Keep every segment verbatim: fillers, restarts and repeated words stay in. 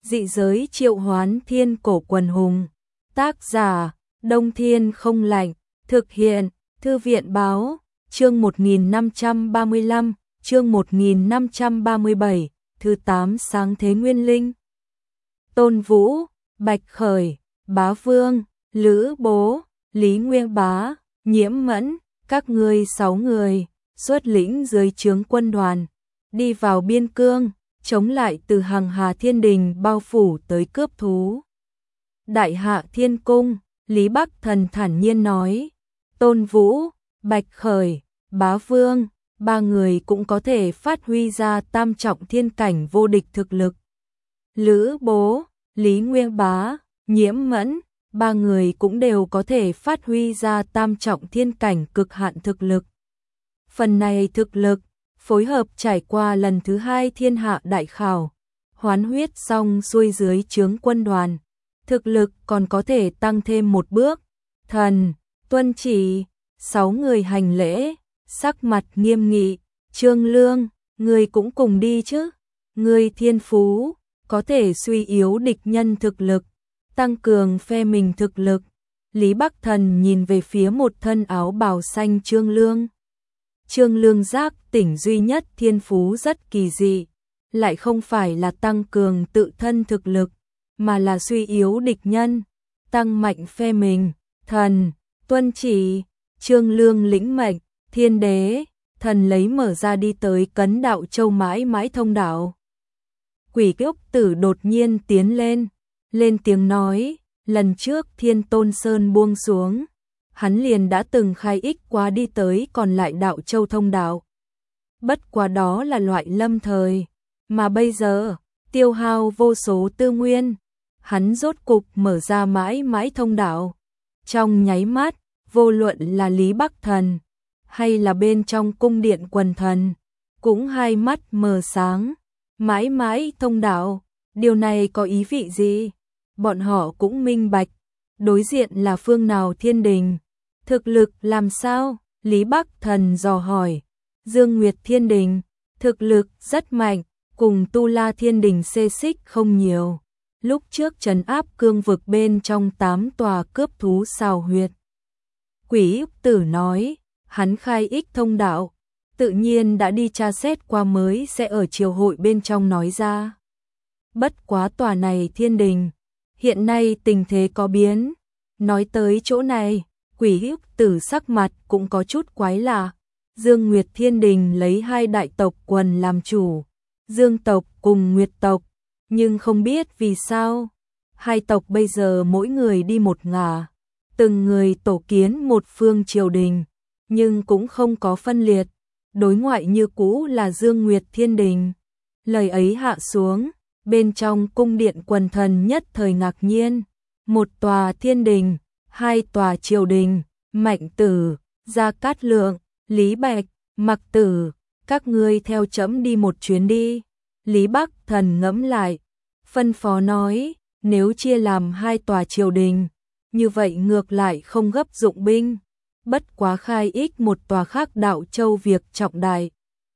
dị giới triệu hoán thiên cổ quần hùng. Tác giả, Đông Thiên Không Lạnh, thực hiện, Thư viện báo, chương một nghìn năm trăm ba mươi lăm, chương một nghìn năm trăm ba mươi bảy, thứ tám sáng thế nguyên linh. Tôn Vũ, Bạch Khởi, Bá Vương, Lữ Bố, Lý Nguyên Bá, Nhiễm Mẫn, các ngươi sáu người, xuất lĩnh dưới trướng quân đoàn, đi vào biên cương, chống lại từ hàng hà thiên đình bao phủ tới cướp thú. Đại hạ thiên cung, Lý Bắc Thần thản nhiên nói, Tôn Vũ, Bạch Khởi, Bá Vương, ba người cũng có thể phát huy ra tam trọng thiên cảnh vô địch thực lực. Lữ Bố, Lý Nguyên Bá, Nhiễm Mẫn, ba người cũng đều có thể phát huy ra tam trọng thiên cảnh cực hạn thực lực. Phần này thực lực, phối hợp trải qua lần thứ hai thiên hạ đại khảo, hoán huyết xong xuôi dưới trướng quân đoàn, thực lực còn có thể tăng thêm một bước. Thần, tuân chỉ, sáu người hành lễ, sắc mặt nghiêm nghị, Trương Lương, ngươi cũng cùng đi chứ, ngươi thiên phú, có thể suy yếu địch nhân thực lực, tăng cường phe mình thực lực. Lý Bắc Thần nhìn về phía một thân áo bào xanh Trương Lương. Trương Lương giác tỉnh duy nhất thiên phú rất kỳ dị, lại không phải là tăng cường tự thân thực lực, mà là suy yếu địch nhân, tăng mạnh phe mình. Thần, tuân chỉ, Trương Lương lĩnh mệnh, thiên đế, thần lấy mở ra đi tới Cấn Đạo Châu mãi mãi thông đạo. Quỷ Cốc Tử đột nhiên tiến lên, lên tiếng nói, lần trước Thiên Tôn Sơn buông xuống, hắn liền đã từng khai ích quá đi tới còn lại Đạo Châu thông đạo. Bất quá đó là loại lâm thời, mà bây giờ, tiêu hao vô số tư nguyên, hắn rốt cục mở ra mãi mãi thông đạo. Trong nháy mắt, vô luận là Lý Bắc Thần, hay là bên trong cung điện quần thần, cũng hai mắt mờ sáng. Mãi mãi thông đạo, điều này có ý vị gì? Bọn họ cũng minh bạch, đối diện là phương nào thiên đình, thực lực làm sao? Lý Bắc Thần dò hỏi. Dương Nguyệt Thiên Đình, thực lực rất mạnh, cùng Tu La Thiên Đình xê xích không nhiều. Lúc trước trấn áp cương vực bên trong tám tòa cướp thú xào huyệt. Quỷ Úc Tử nói, hắn khai ích thông đạo, tự nhiên đã đi tra xét qua mới sẽ ở triều hội bên trong nói ra. Bất quá tòa này thiên đình, hiện nay tình thế có biến. Nói tới chỗ này, Quỷ Úc Tử sắc mặt cũng có chút quái lạ. Dương Nguyệt Thiên Đình lấy hai đại tộc quần làm chủ, Dương tộc cùng Nguyệt tộc, nhưng không biết vì sao, hai tộc bây giờ mỗi người đi một ngả, từng người tổ kiến một phương triều đình, nhưng cũng không có phân liệt, đối ngoại như cũ là Dương Nguyệt Thiên Đình. Lời ấy hạ xuống, bên trong cung điện quần thần nhất thời ngạc nhiên, một tòa thiên đình, hai tòa triều đình, Mạnh Tử, Gia Cát Lượng, Lý Bạch, Mặc Tử, các ngươi theo trẫm đi một chuyến đi. Lý Bắc Thần ngẫm lại, phân phó nói, nếu chia làm hai tòa triều đình, như vậy ngược lại không gấp dụng binh, bất quá khai ích một tòa khác Đạo Châu việc trọng đại.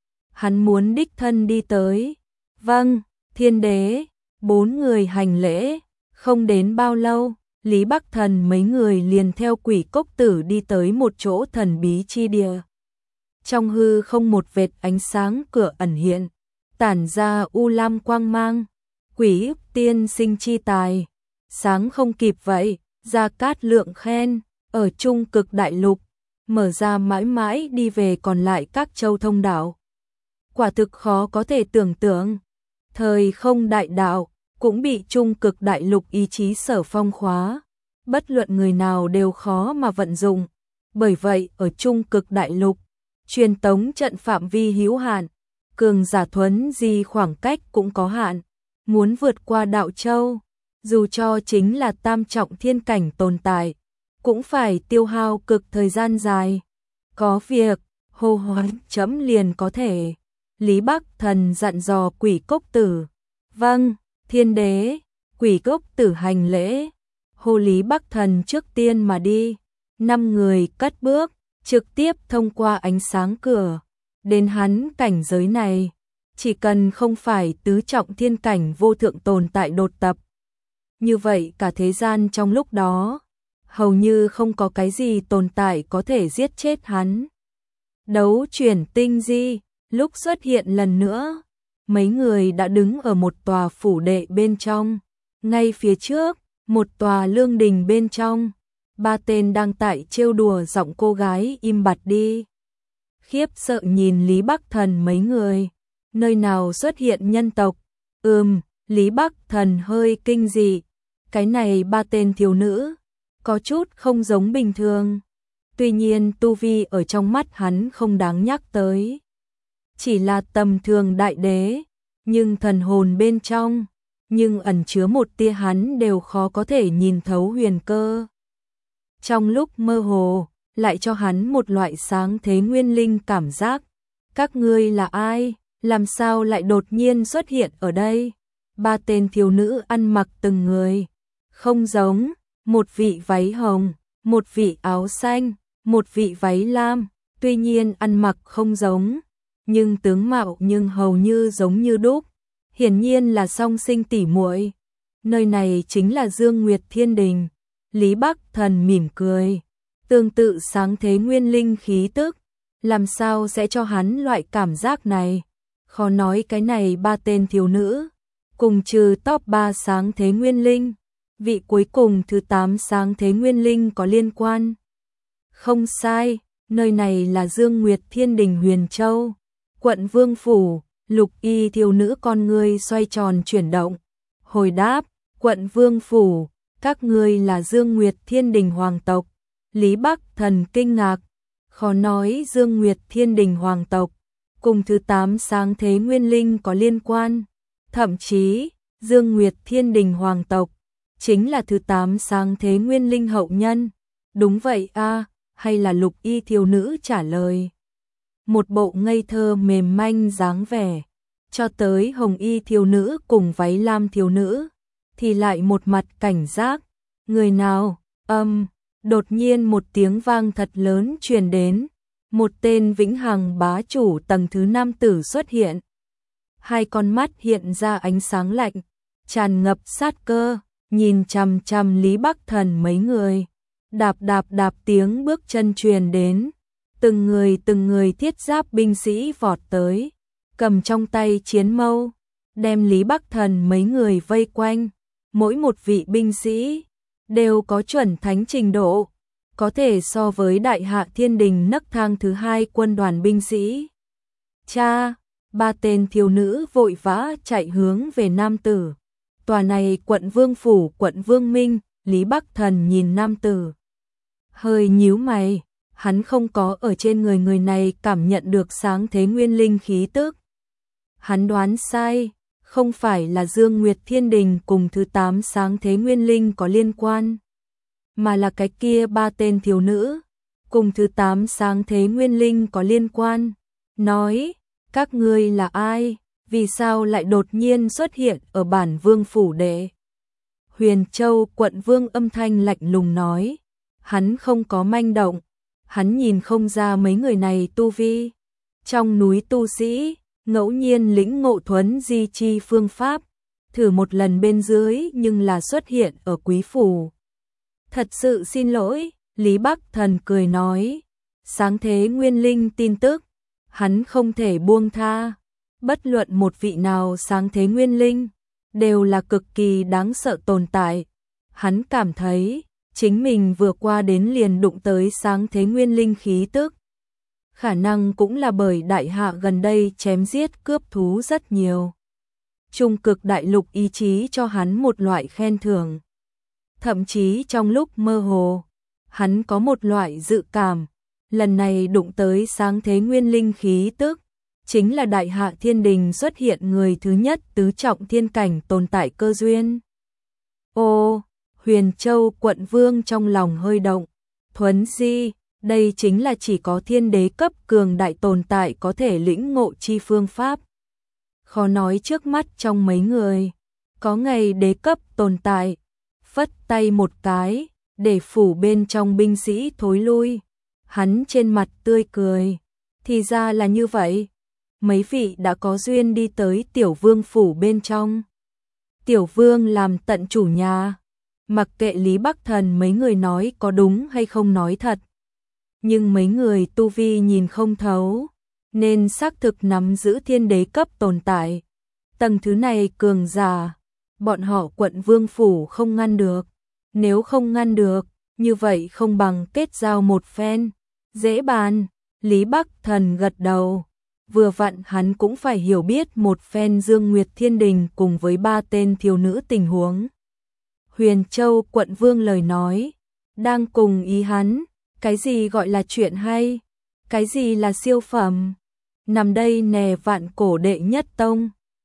Hắn muốn đích thân đi tới. Vâng, thiên đế, bốn người hành lễ, không đến bao lâu, Lý Bắc Thần mấy người liền theo Quỷ Cốc Tử đi tới một chỗ thần bí chi địa. Trong hư không một vệt ánh sáng cửa ẩn hiện, tản ra u lam quang mang. Quỷ Úc tiên sinh chi tài, sáng không kịp vậy. Gia Cát Lượng khen, ở Trung Cực Đại Lục, mở ra mãi mãi đi về còn lại các châu thông đạo. Quả thực khó có thể tưởng tượng, thời không đại đạo cũng bị Trung Cực Đại Lục ý chí sở phong khóa, bất luận người nào đều khó mà vận dụng. Bởi vậy ở Trung Cực Đại Lục, truyền tống trận phạm vi hữu hạn, cường giả thuấn di khoảng cách cũng có hạn, muốn vượt qua Đạo Châu, dù cho chính là tam trọng thiên cảnh tồn tại, cũng phải tiêu hao cực thời gian dài. Có việc, hô hoán chấm liền có thể. Lý Bắc Thần dặn dò Quỷ Cốc Tử. Vâng, thiên đế. Quỷ Cốc Tử hành lễ, hô Lý Bắc Thần trước tiên mà đi. Năm người cất bước, trực tiếp thông qua ánh sáng cửa, đến hắn cảnh giới này. Chỉ cần không phải tứ trọng thiên cảnh vô thượng tồn tại đột tập. Như vậy cả thế gian trong lúc đó, hầu như không có cái gì tồn tại có thể giết chết hắn. Đấu chuyển tinh di, lúc xuất hiện lần nữa, mấy người đã đứng ở một tòa phủ đệ bên trong. Ngay phía trước, một tòa lương đình bên trong, ba tên đang tại trêu đùa giọng cô gái im bặt đi. Khiếp sợ nhìn Lý Bắc Thần mấy người, nơi nào xuất hiện nhân tộc? Ừm, Lý Bắc Thần hơi kinh dị, cái này ba tên thiếu nữ, có chút không giống bình thường. Tuy nhiên tu vi ở trong mắt hắn không đáng nhắc tới. Chỉ là tầm thường đại đế, nhưng thần hồn bên trong, nhưng ẩn chứa một tia hắn đều khó có thể nhìn thấu huyền cơ. Trong lúc mơ hồ, lại cho hắn một loại sáng thế nguyên linh cảm giác. Các ngươi là ai? Làm sao lại đột nhiên xuất hiện ở đây? Ba tên thiếu nữ ăn mặc từng người, không giống, một vị váy hồng, một vị áo xanh, một vị váy lam, tuy nhiên ăn mặc không giống, nhưng tướng mạo nhưng hầu như giống như đúc, hiển nhiên là song sinh tỷ muội. Nơi này chính là Dương Nguyệt Thiên Đình. Lý Bắc Thần mỉm cười, tương tự sáng thế nguyên linh khí tức, làm sao sẽ cho hắn loại cảm giác này? Khó nói cái này ba tên thiếu nữ, cùng trừ top ba sáng thế nguyên linh, vị cuối cùng thứ tám sáng thế nguyên linh có liên quan. Không sai, nơi này là Dương Nguyệt Thiên Đình Huyền Châu, quận Vương Phủ. Lục y thiếu nữ con ngươi xoay tròn chuyển động. Hồi đáp, quận Vương Phủ, các ngươi là Dương Nguyệt Thiên Đình Hoàng tộc. Lý Bắc Thần kinh ngạc, khó nói Dương Nguyệt Thiên Đình Hoàng tộc, cùng thứ tám sáng thế nguyên linh có liên quan. Thậm chí, Dương Nguyệt Thiên Đình Hoàng tộc, chính là thứ tám sáng thế nguyên linh hậu nhân. Đúng vậy a à, hay là lục y thiếu nữ trả lời. Một bộ ngây thơ mềm manh dáng vẻ, cho tới hồng y thiếu nữ cùng váy lam thiếu nữ, thì lại một mặt cảnh giác. Người nào? Âm, đột nhiên một tiếng vang thật lớn truyền đến, một tên vĩnh hằng bá chủ tầng thứ năm tử xuất hiện. Hai con mắt hiện ra ánh sáng lạnh, tràn ngập sát cơ, nhìn chằm chằm Lý Bắc Thần mấy người. Đạp đạp đạp tiếng bước chân truyền đến. Từng người từng người thiết giáp binh sĩ vọt tới, cầm trong tay chiến mâu, đem Lý Bắc Thần mấy người vây quanh. Mỗi một vị binh sĩ đều có chuẩn thánh trình độ, có thể so với Đại Hạ Thiên Đình nấc thang thứ hai quân đoàn binh sĩ. Cha, ba tên thiếu nữ vội vã chạy hướng về nam tử. Tòa này quận Vương Phủ, quận Vương Minh. Lý Bắc Thần nhìn nam tử, hơi nhíu mày. Hắn không có ở trên người người này cảm nhận được sáng thế nguyên linh khí tức. Hắn đoán sai, không phải là Dương Nguyệt Thiên Đình cùng thứ tám sáng thế nguyên linh có liên quan, mà là cái kia ba tên thiếu nữ, cùng thứ tám sáng thế nguyên linh có liên quan. Nói, các ngươi là ai? Vì sao lại đột nhiên xuất hiện ở bản Vương Phủ đệ? Huyền Châu quận Vương âm thanh lạnh lùng nói, hắn không có manh động. Hắn nhìn không ra mấy người này tu vi. Trong núi tu sĩ, ngẫu nhiên lĩnh ngộ thuấn di chi phương pháp, thử một lần bên dưới nhưng là xuất hiện ở quý phủ. Thật sự xin lỗi, Lý Bắc Thần cười nói. Sáng thế nguyên linh tin tức, hắn không thể buông tha. Bất luận một vị nào sáng thế nguyên linh, đều là cực kỳ đáng sợ tồn tại. Hắn cảm thấy chính mình vừa qua đến liền đụng tới sáng thế nguyên linh khí tức. Khả năng cũng là bởi Đại Hạ gần đây chém giết cướp thú rất nhiều. Trung cực đại lục ý chí cho hắn một loại khen thưởng. Thậm chí trong lúc mơ hồ, hắn có một loại dự cảm, lần này đụng tới sáng thế nguyên linh khí tức, chính là Đại Hạ Thiên Đình xuất hiện người thứ nhất tứ trọng thiên cảnh tồn tại cơ duyên. Ô, Huyền Châu quận Vương trong lòng hơi động. Thuấn di, đây chính là chỉ có thiên đế cấp cường đại tồn tại có thể lĩnh ngộ chi phương pháp. Khó nói trước mắt trong mấy người, có ngày đế cấp tồn tại, phất tay một cái, để phủ bên trong binh sĩ thối lui. Hắn trên mặt tươi cười, thì ra là như vậy. mấy vị đã có duyên đi tới tiểu vương phủ bên trong. Tiểu vương làm tận chủ nhà, mặc kệ Lý Bắc Thần mấy người nói có đúng hay không nói thật. Nhưng mấy người tu vi nhìn không thấu, nên xác thực nắm giữ thiên đế cấp tồn tại. Tầng thứ này cường giả, bọn họ quận vương phủ không ngăn được. Nếu không ngăn được, như vậy không bằng kết giao một phen. Dễ bàn, Lý Bắc Thần gật đầu. Vừa vặn hắn cũng phải hiểu biết một phen Dương Nguyệt Thiên Đình cùng với ba tên thiếu nữ tình huống. Huyền Châu quận vương lời nói, đang cùng ý hắn, cái gì gọi là chuyện hay, cái gì là siêu phẩm. Nằm đây nè vạn cổ đệ nhất tông,